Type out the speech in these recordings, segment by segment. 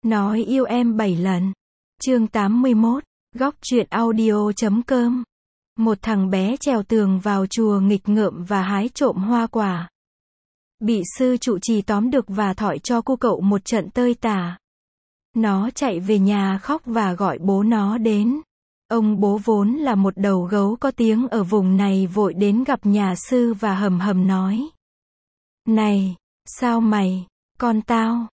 Nói yêu em 7 lần. Chương 81. Góc truyện audio.com. Một thằng bé trèo tường vào chùa nghịch ngợm và hái trộm hoa quả. Bị sư trụ trì tóm được và thọi cho cu cậu một trận tơi tả. Nó chạy về nhà khóc và gọi bố nó đến. Ông bố vốn là một đầu gấu có tiếng ở vùng này vội đến gặp nhà sư và hầm hầm nói. Này, sao mày, con tao,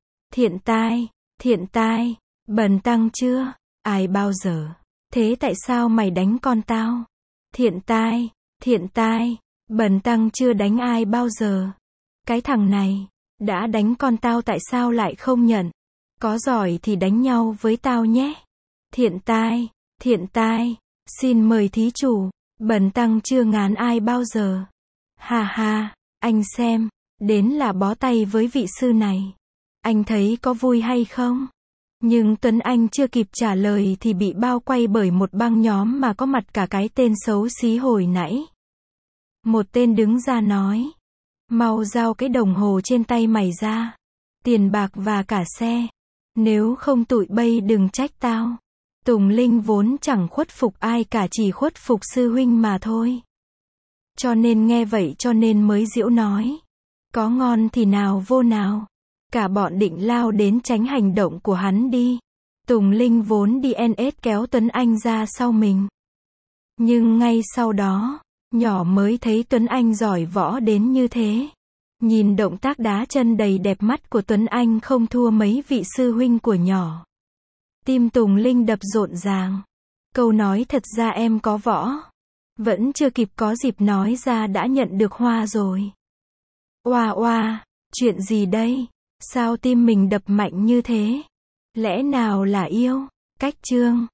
thiện tai, bần tăng chưa, ai bao giờ, thế tại sao mày đánh con tao? Thiện tai, bần tăng chưa đánh ai bao giờ. Cái thằng này, đã đánh con tao tại sao lại không nhận? Có giỏi thì đánh nhau với tao nhé. Thiện tai, xin mời thí chủ, bần tăng chưa ngán ai bao giờ. Ha ha, anh xem, đến là bó tay với vị sư này. Anh thấy có vui hay không? Nhưng Tuấn Anh chưa kịp trả lời thì bị bao quay bởi một băng nhóm mà có mặt cả cái tên xấu xí hồi nãy. Một tên đứng ra nói. Mau giao cái đồng hồ trên tay mày ra. Tiền bạc và cả xe. Nếu không tụi bay đừng trách tao. Tùng Linh vốn chẳng khuất phục ai cả, chỉ khuất phục sư huynh mà thôi. Cho nên nghe vậy cho nên mới giễu nói. Có ngon thì nào vô nào. Cả bọn định lao đến tránh hành động của hắn đi. Tùng Linh vốn đi NS kéo Tuấn Anh ra sau mình. Nhưng ngay sau đó, nhỏ mới thấy Tuấn Anh giỏi võ đến như thế. Nhìn động tác đá chân đầy đẹp mắt của Tuấn Anh không thua mấy vị sư huynh của nhỏ. Tim Tùng Linh đập rộn ràng. Câu nói thật ra em có võ. Vẫn chưa kịp có dịp nói ra đã nhận được hoa rồi. Oa, chuyện gì đây? Sao tim mình đập mạnh như thế? Lẽ nào là yêu? Cách chương.